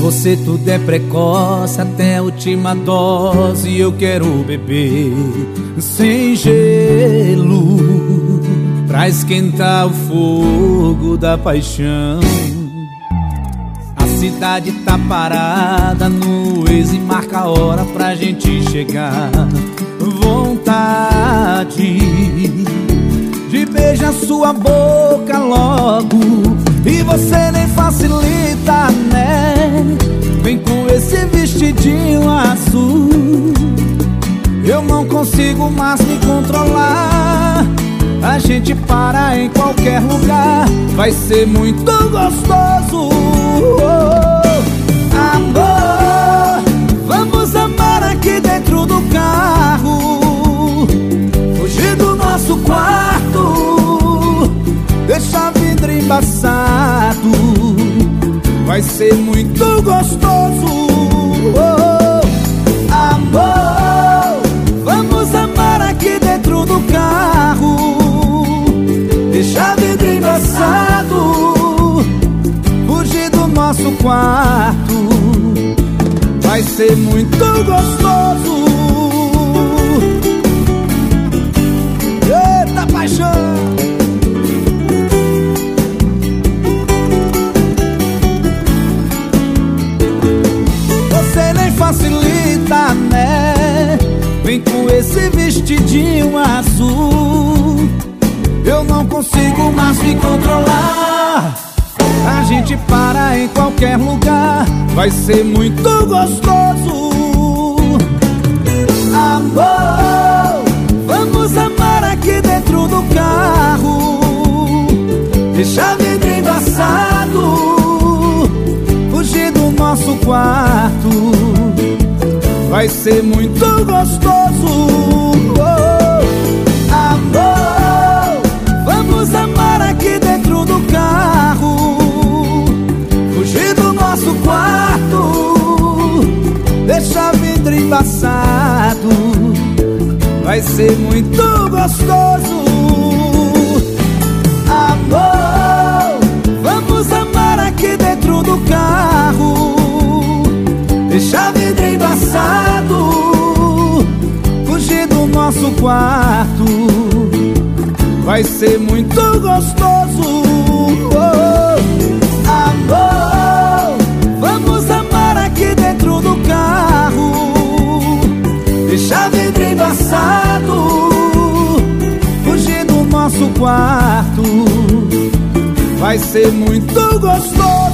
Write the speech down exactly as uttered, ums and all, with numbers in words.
você tudo é precoce, até a última dose eu quero beber sem gelo, pra esquentar o fogo da paixão. A cidade tá parada no Waze e marca a hora pra gente chegar. Vontade de beijar sua boca logo, e você nem facilita, né? Vem com esse vestidinho azul, eu não consigo mais me controlar. A gente para em qualquer lugar, vai ser muito gostoso. Oh, amor, vamos amar aqui dentro do carro, fugir do nosso quarto, deixar vidro embaçado, vai ser muito gostoso. Oh, amor, vamos amar aqui dentro do carro, deixar vidro embaçado, fugir do nosso quarto, vai ser muito gostoso. Eita paixão! Facilita, né? Vem com esse vestidinho azul, eu não consigo mais me controlar. A gente para em qualquer lugar, vai ser muito gostoso. Amor, vamos amar aqui dentro do carro, deixar vidro embaçado, fugir do nosso quarto, vai ser muito gostoso. Oh, amor, vamos amar aqui dentro do carro, fugir do nosso quarto, deixar vidro embaçado, vai ser muito gostoso. Amor, vamos amar aqui dentro do carro, deixar vidro embaçado, fugir do nosso quarto, vai ser muito gostoso. Oh, amor, vamos amar aqui dentro do carro, deixar vidro embaçado, fugir do nosso quarto, vai ser muito gostoso.